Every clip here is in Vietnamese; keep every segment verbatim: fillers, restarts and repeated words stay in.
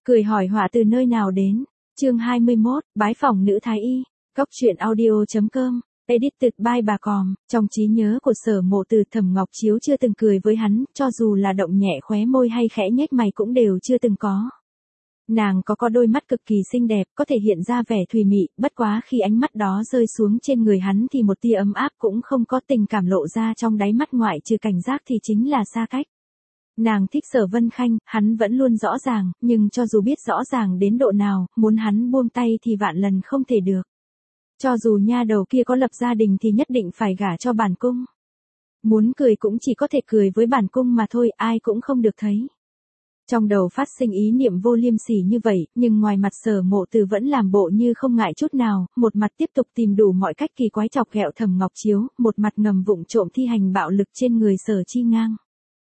Cười hỏi họa từ nơi nào đến. Chương hai mươi mốt, bái phỏng nữ thái y. Góc truyện audio.com. Edited by bà Còm. Trong trí nhớ của Sở Mộ Từ, Thẩm Ngọc Chiếu chưa từng cười với hắn, cho dù là động nhẹ khóe môi hay khẽ nhếch mày cũng đều chưa từng có. Nàng có có đôi mắt cực kỳ xinh đẹp, có thể hiện ra vẻ thùy mị, bất quá khi ánh mắt đó rơi xuống trên người hắn thì một tia ấm áp cũng không có, tình cảm lộ ra trong đáy mắt ngoại trừ cảnh giác thì chính là xa cách. Nàng thích Sở Vân Khanh, hắn vẫn luôn rõ ràng, nhưng cho dù biết rõ ràng đến độ nào, muốn hắn buông tay thì vạn lần không thể được. Cho dù nha đầu kia có lập gia đình thì nhất định phải gả cho bản cung. Muốn cười cũng chỉ có thể cười với bản cung mà thôi, ai cũng không được thấy. Trong đầu phát sinh ý niệm vô liêm sỉ như vậy, nhưng ngoài mặt Sở Mộ Từ vẫn làm bộ như không ngại chút nào, một mặt tiếp tục tìm đủ mọi cách kỳ quái chọc ghẹo Thẩm Ngọc Chiếu, một mặt ngầm vụng trộm thi hành bạo lực trên người Sở Chi Ngang.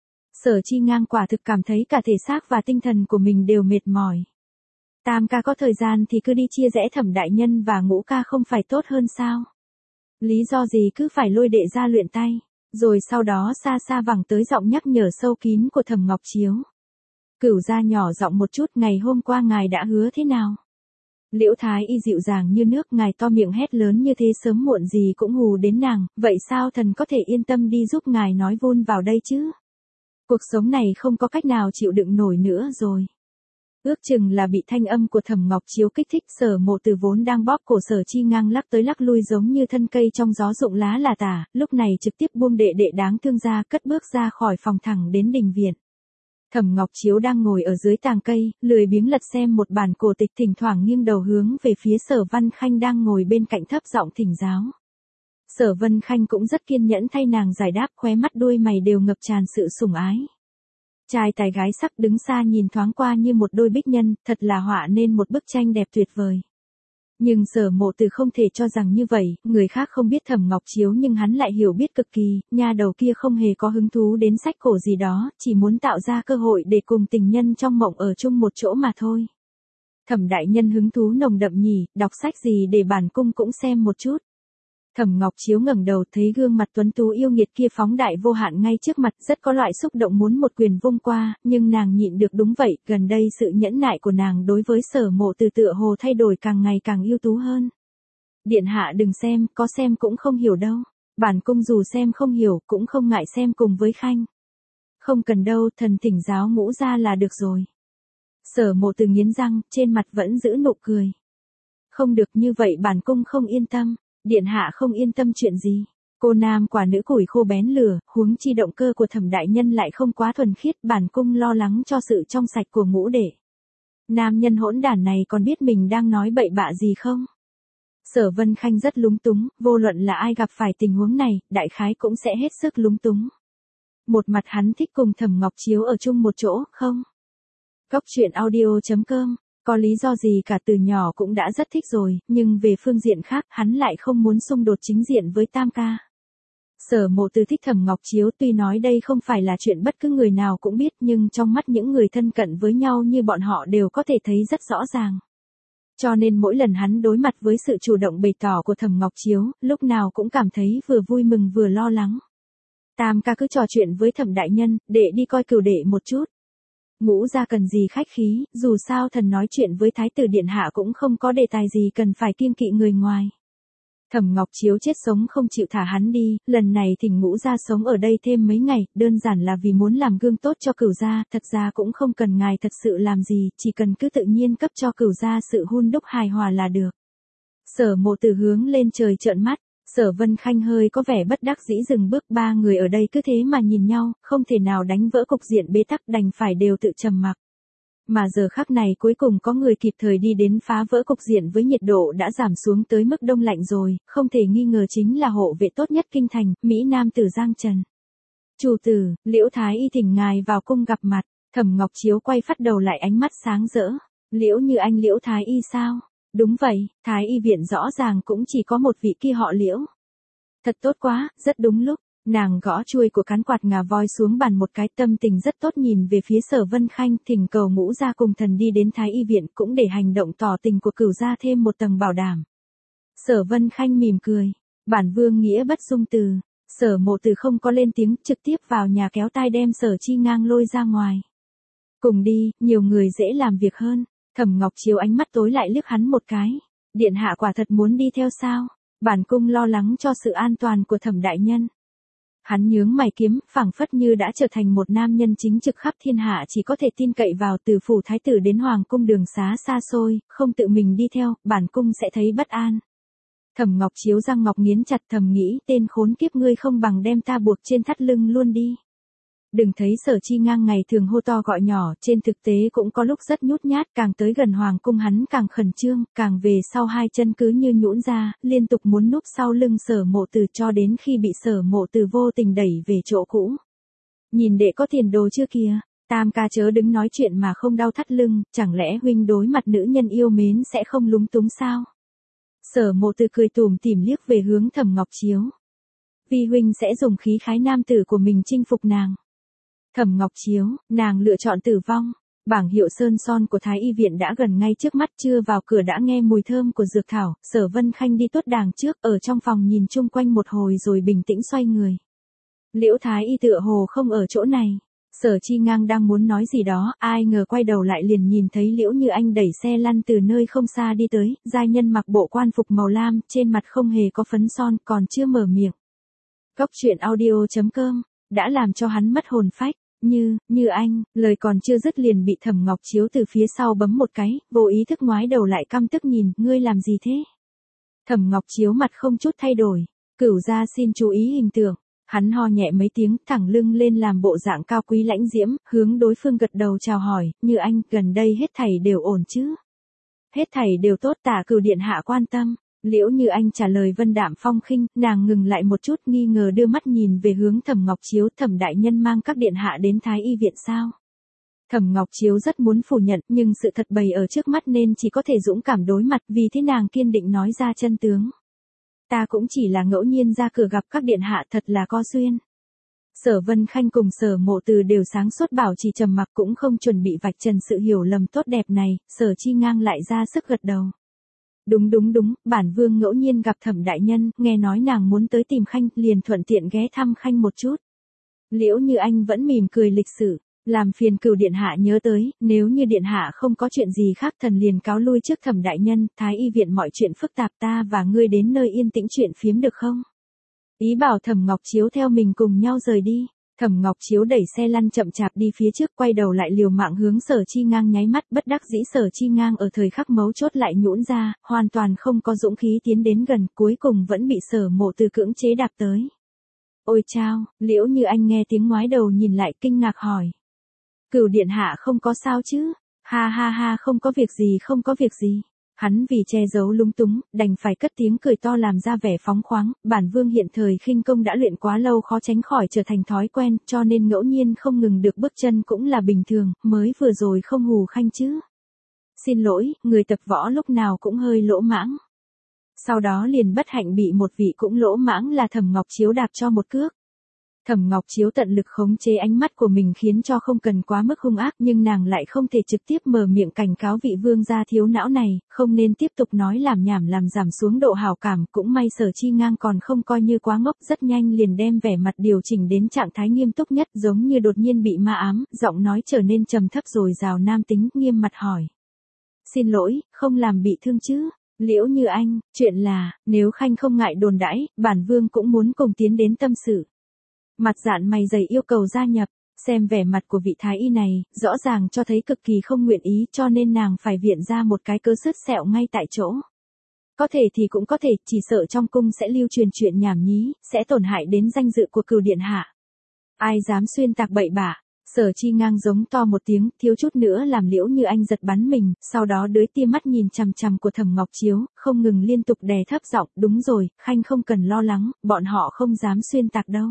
Sở Chi Ngang quả thực cảm thấy cả thể xác và tinh thần của mình đều mệt mỏi. Tam ca có thời gian thì cứ đi chia rẽ Thẩm đại nhân và Ngũ ca không phải tốt hơn sao? Lý do gì cứ phải lôi đệ ra luyện tay? Rồi sau đó xa xa vẳng tới giọng nhắc nhở sâu kín của Thẩm Ngọc Chiếu. Cửu gia nhỏ giọng một chút, ngày hôm qua ngài đã hứa thế nào? Liễu Thái y dịu dàng như nước, ngài to miệng hét lớn như thế sớm muộn gì cũng hù đến nàng, vậy sao thần có thể yên tâm đi giúp ngài nói vun vào đây chứ? Cuộc sống này không có cách nào chịu đựng nổi nữa rồi. Ước chừng là bị thanh âm của Thẩm Ngọc Chiếu kích thích, Sở Mộ Từ vốn đang bóp cổ Sở Chi Ngang lắc tới lắc lui giống như thân cây trong gió rụng lá là tả, lúc này trực tiếp buông đệ đệ đáng thương ra, cất bước ra khỏi phòng thẳng đến đình viện. Thẩm Ngọc Chiếu đang ngồi ở dưới tàng cây, lười biếng lật xem một bản cổ tịch, thỉnh thoảng nghiêng đầu hướng về phía Sở Văn Khanh đang ngồi bên cạnh thấp giọng thỉnh giáo. Sở Vân Khanh cũng rất kiên nhẫn thay nàng giải đáp, khóe mắt đuôi mày đều ngập tràn sự sủng ái. Trai tài gái sắc đứng xa nhìn thoáng qua như một đôi bích nhân, thật là họa nên một bức tranh đẹp tuyệt vời. Nhưng Sở Mộ Từ không thể cho rằng như vậy, người khác không biết Thẩm Ngọc Chiếu nhưng hắn lại hiểu biết cực kỳ, nha đầu kia không hề có hứng thú đến sách cổ gì đó, chỉ muốn tạo ra cơ hội để cùng tình nhân trong mộng ở chung một chỗ mà thôi. Thẩm đại nhân hứng thú nồng đậm nhỉ, đọc sách gì để bản cung cũng xem một chút. Thẩm Ngọc Chiếu ngẩng đầu thấy gương mặt tuấn tú yêu nghiệt kia phóng đại vô hạn ngay trước mặt, rất có loại xúc động muốn một quyền vung qua, nhưng nàng nhịn được. Đúng vậy, gần đây sự nhẫn nại của nàng đối với Sở Mộ Từ tựa hồ thay đổi càng ngày càng ưu tú hơn. Điện hạ đừng xem, có xem cũng không hiểu đâu. Bản cung dù xem không hiểu, cũng không ngại xem cùng với Khanh. Không cần đâu, thần thỉnh giáo Ngũ gia là được rồi. Sở Mộ Từ nghiến răng, trên mặt vẫn giữ nụ cười. Không được, như vậy bản cung không yên tâm. Điện hạ không yên tâm chuyện gì? Cô nam quả nữ củi khô bén lửa, huống chi động cơ của Thẩm đại nhân lại không quá thuần khiết, bản cung lo lắng cho sự trong sạch của Ngũ đệ. Nam nhân hỗn đản này còn biết mình đang nói bậy bạ gì không? Sở Vân Khanh rất lúng túng, vô luận là ai gặp phải tình huống này, đại khái cũng sẽ hết sức lúng túng. Một mặt hắn thích cùng Thẩm Ngọc Chiếu ở chung một chỗ, không? Góc truyện audio.com. Có lý do gì cả, từ nhỏ cũng đã rất thích rồi, nhưng về phương diện khác, hắn lại không muốn xung đột chính diện với Tam ca. Sở Mộ Từ thích Thẩm Ngọc Chiếu, tuy nói đây không phải là chuyện bất cứ người nào cũng biết, nhưng trong mắt những người thân cận với nhau như bọn họ đều có thể thấy rất rõ ràng. Cho nên mỗi lần hắn đối mặt với sự chủ động bày tỏ của Thẩm Ngọc Chiếu, lúc nào cũng cảm thấy vừa vui mừng vừa lo lắng. Tam ca cứ trò chuyện với Thẩm đại nhân, đệ đi coi cửu đệ một chút. Ngũ gia cần gì khách khí, dù sao thần nói chuyện với Thái tử điện hạ cũng không có đề tài gì cần phải kiêng kỵ người ngoài. Thẩm Ngọc Chiếu chết sống không chịu thả hắn đi, lần này thỉnh Ngũ gia sống ở đây thêm mấy ngày, đơn giản là vì muốn làm gương tốt cho cửu gia, thật ra cũng không cần ngài thật sự làm gì, chỉ cần cứ tự nhiên cấp cho cửu gia sự hun đúc hài hòa là được. Sở Mộ Từ hướng lên trời trợn mắt. Sở Vân Khanh hơi có vẻ bất đắc dĩ dừng bước, ba người ở đây cứ thế mà nhìn nhau, không thể nào đánh vỡ cục diện bế tắc, đành phải đều tự trầm mặc. Mà giờ khắc này cuối cùng có người kịp thời đi đến phá vỡ cục diện với nhiệt độ đã giảm xuống tới mức đông lạnh rồi, không thể nghi ngờ chính là hộ vệ tốt nhất kinh thành, Mỹ Nam tử Giang Trần. Chủ tử, Liễu Thái y thỉnh ngài vào cung gặp mặt. Thẩm Ngọc Chiếu quay phát đầu lại, ánh mắt sáng rỡ. Liễu như anh Liễu Thái y sao? Đúng vậy, Thái y viện rõ ràng cũng chỉ có một vị kia họ Liễu. Thật tốt quá, rất đúng lúc. Nàng gõ chuôi của cán quạt ngà voi xuống bàn một cái, tâm tình rất tốt, nhìn về phía Sở Vân Khanh, thỉnh cầu Ngũ gia cùng thần đi đến Thái y viện, cũng để hành động tỏ tình của cửu gia thêm một tầng bảo đảm. Sở Vân Khanh mỉm cười, bản vương nghĩa bất dung từ. Sở Mộ Từ không có lên tiếng, trực tiếp vào nhà kéo tai đem Sở Chi Ngang lôi ra ngoài. Cùng đi, nhiều người dễ làm việc hơn. Thẩm Ngọc Chiếu ánh mắt tối lại liếc hắn một cái. Điện hạ quả thật muốn đi theo sao? Bản cung lo lắng cho sự an toàn của Thẩm đại nhân. Hắn nhướng mày kiếm, phảng phất như đã trở thành một nam nhân chính trực khắp thiên hạ chỉ có thể tin cậy vào, từ phủ thái tử đến hoàng cung đường xá xa xôi, không tự mình đi theo, bản cung sẽ thấy bất an. Thẩm Ngọc Chiếu răng ngọc nghiến chặt, thầm nghĩ, tên khốn kiếp ngươi không bằng đem ta buộc trên thắt lưng luôn đi. Đừng thấy Sở Chi Ngang ngày thường hô to gọi nhỏ, trên thực tế cũng có lúc rất nhút nhát, càng tới gần hoàng cung hắn càng khẩn trương, càng về sau hai chân cứ như nhũn ra, liên tục muốn núp sau lưng Sở Mộ Từ cho đến khi bị Sở Mộ Từ vô tình đẩy về chỗ cũ. Nhìn đệ có tiền đồ chưa kìa, tam ca chớ đứng nói chuyện mà không đau thắt lưng, chẳng lẽ huynh đối mặt nữ nhân yêu mến sẽ không lúng túng sao? Sở Mộ Từ cười tủm tỉm liếc về hướng Thẩm Ngọc Chiếu. Vi huynh sẽ dùng khí khái nam tử của mình chinh phục nàng. Thẩm Ngọc Chiếu, nàng lựa chọn tử vong. Bảng hiệu sơn son của Thái Y viện đã gần ngay trước mắt, chưa vào cửa đã nghe mùi thơm của dược thảo. Sở Vân Khanh đi tuốt đàng trước, ở trong phòng nhìn chung quanh một hồi rồi bình tĩnh xoay người. Liễu Thái Y tựa hồ không ở chỗ này. Sở Chi Ngang đang muốn nói gì đó, ai ngờ quay đầu lại liền nhìn thấy Liễu Như Anh đẩy xe lăn từ nơi không xa đi tới, giai nhân mặc bộ quan phục màu lam, trên mặt không hề có phấn son, còn chưa mở miệng. Cốc truyện audio chấm com đã làm cho hắn mất hồn phách. Như, Như Anh, lời còn chưa dứt liền bị Thẩm Ngọc Chiếu từ phía sau bấm một cái, vô ý thức ngoái đầu lại căm tức nhìn, ngươi làm gì thế? Thẩm Ngọc Chiếu mặt không chút thay đổi, cửu gia xin chú ý hình tượng. Hắn ho nhẹ mấy tiếng, thẳng lưng lên làm bộ dạng cao quý lãnh diễm, hướng đối phương gật đầu chào hỏi, Như Anh, gần đây hết thảy đều ổn chứ? Hết thảy đều tốt, Tả Cửu điện hạ quan tâm. Liễu Như Anh trả lời vân đạm phong khinh, nàng ngừng lại một chút nghi ngờ đưa mắt nhìn về hướng Thẩm Ngọc Chiếu, Thẩm đại nhân mang các điện hạ đến Thái Y viện sao? Thẩm Ngọc Chiếu rất muốn phủ nhận, nhưng sự thật bày ở trước mắt nên chỉ có thể dũng cảm đối mặt, vì thế nàng kiên định nói ra chân tướng. Ta cũng chỉ là ngẫu nhiên ra cửa gặp các điện hạ, thật là có duyên. Sở Vân Khanh cùng Sở Mộ Từ đều sáng suốt bảo trì trầm mặc, cũng không chuẩn bị vạch trần sự hiểu lầm tốt đẹp này. Sở Chi Ngang lại ra sức gật đầu. Đúng đúng đúng, bản vương ngẫu nhiên gặp Thẩm đại nhân, nghe nói nàng muốn tới tìm Khanh, liền thuận tiện ghé thăm Khanh một chút. Liễu Như Anh vẫn mỉm cười lịch sự, làm phiền Cửu điện hạ nhớ tới, nếu như điện hạ không có chuyện gì khác, thần liền cáo lui trước Thẩm đại nhân, Thái Y viện mọi chuyện phức tạp, ta và ngươi đến nơi yên tĩnh chuyện phiếm được không? Ý bảo Thẩm Ngọc Chiếu theo mình cùng nhau rời đi. Thẩm Ngọc Chiếu đẩy xe lăn chậm chạp đi phía trước, quay đầu lại liều mạng hướng Sở Chi Ngang nháy mắt, bất đắc dĩ Sở Chi Ngang ở thời khắc mấu chốt lại nhũn ra, hoàn toàn không có dũng khí tiến đến gần, cuối cùng vẫn bị Sở Mộ Từ cưỡng chế đạp tới. Ôi chao, Liễu Như Anh nghe tiếng ngoái đầu nhìn lại kinh ngạc hỏi. Cửu điện hạ không có sao chứ? Ha ha ha, không có việc gì, không có việc gì. Hắn vì che giấu lung túng, đành phải cất tiếng cười to làm ra vẻ phóng khoáng, bản vương hiện thời khinh công đã luyện quá lâu khó tránh khỏi trở thành thói quen, cho nên ngẫu nhiên không ngừng được bước chân cũng là bình thường, mới vừa rồi không hù Khanh chứ. Xin lỗi, người tập võ lúc nào cũng hơi lỗ mãng. Sau đó liền bất hạnh bị một vị cũng lỗ mãng là Thẩm Ngọc Chiếu đạp cho một cước. Thẩm Ngọc Chiếu tận lực khống chế ánh mắt của mình khiến cho không cần quá mức hung ác, nhưng nàng lại không thể trực tiếp mở miệng cảnh cáo vị vương gia thiếu não này, không nên tiếp tục nói làm nhảm làm giảm xuống độ hảo cảm, cũng may Sở Chi Ngang còn không coi như quá ngốc, rất nhanh liền đem vẻ mặt điều chỉnh đến trạng thái nghiêm túc nhất, giống như đột nhiên bị ma ám, giọng nói trở nên trầm thấp rồi rào nam tính, nghiêm mặt hỏi. Xin lỗi, không làm bị thương chứ? Liễu Như Anh, chuyện là, nếu Khanh không ngại đồn đãi, bản vương cũng muốn cùng tiến đến tâm sự. Mặt dạn mày dày yêu cầu gia nhập, xem vẻ mặt của vị thái y này, rõ ràng cho thấy cực kỳ không nguyện ý, cho nên nàng phải viện ra một cái cớ sứt sẹo ngay tại chỗ. Có thể thì cũng có thể, chỉ sợ trong cung sẽ lưu truyền chuyện nhảm nhí, sẽ tổn hại đến danh dự của Cửu điện hạ. Ai dám xuyên tạc bậy bạ? Sở Chi Ngang giống to một tiếng, thiếu chút nữa làm Liễu Như Anh giật bắn mình, sau đó đới tia mắt nhìn chằm chằm của Thẩm Ngọc Chiếu, không ngừng liên tục đè thấp giọng, đúng rồi, Khanh không cần lo lắng, bọn họ không dám xuyên tạc đâu.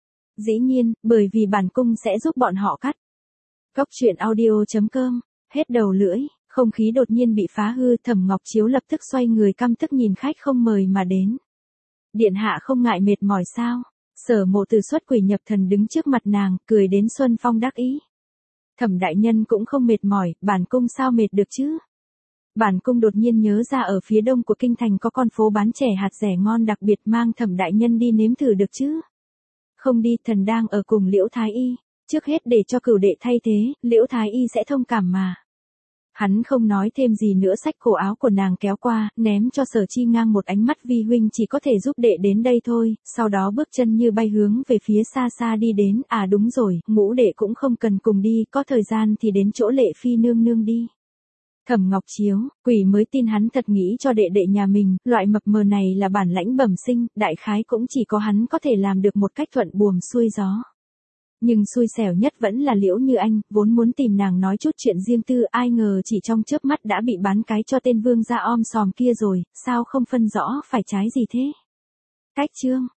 Dĩ nhiên, bởi vì bản cung sẽ giúp bọn họ cắt. Cốc truyện audio chấm com, hết đầu lưỡi, không khí đột nhiên bị phá hư, Thẩm Ngọc Chiếu lập tức xoay người căm tức nhìn khách không mời mà đến. Điện hạ không ngại mệt mỏi sao? Sở Mộ Từ xuất quỷ nhập thần đứng trước mặt nàng, cười đến xuân phong đắc ý. Thẩm đại nhân cũng không mệt mỏi, bản cung sao mệt được chứ? Bản cung đột nhiên nhớ ra ở phía đông của kinh thành có con phố bán chè hạt rẻ ngon đặc biệt, mang Thẩm đại nhân đi nếm thử được chứ? Không đi, thần đang ở cùng Liễu Thái Y, trước hết để cho Cửu đệ thay thế, Liễu Thái Y sẽ thông cảm mà. Hắn không nói thêm gì nữa, xách cổ áo của nàng kéo qua, ném cho Sở Chi Ngang một ánh mắt vi huynh chỉ có thể giúp đệ đến đây thôi, sau đó bước chân như bay hướng về phía xa xa đi đến, à đúng rồi, ngũ đệ cũng không cần cùng đi, có thời gian thì đến chỗ Lệ Phi nương nương đi. Thẩm Ngọc Chiếu, quỷ mới tin hắn thật nghĩ cho đệ đệ nhà mình, loại mập mờ này là bản lãnh bẩm sinh, đại khái cũng chỉ có hắn có thể làm được một cách thuận buồm xuôi gió. Nhưng xui xẻo nhất vẫn là Liễu Như Anh, vốn muốn tìm nàng nói chút chuyện riêng tư, ai ngờ chỉ trong chớp mắt đã bị bán cái cho tên vương gia om sòm kia rồi, sao không phân rõ phải trái gì thế. Cách chương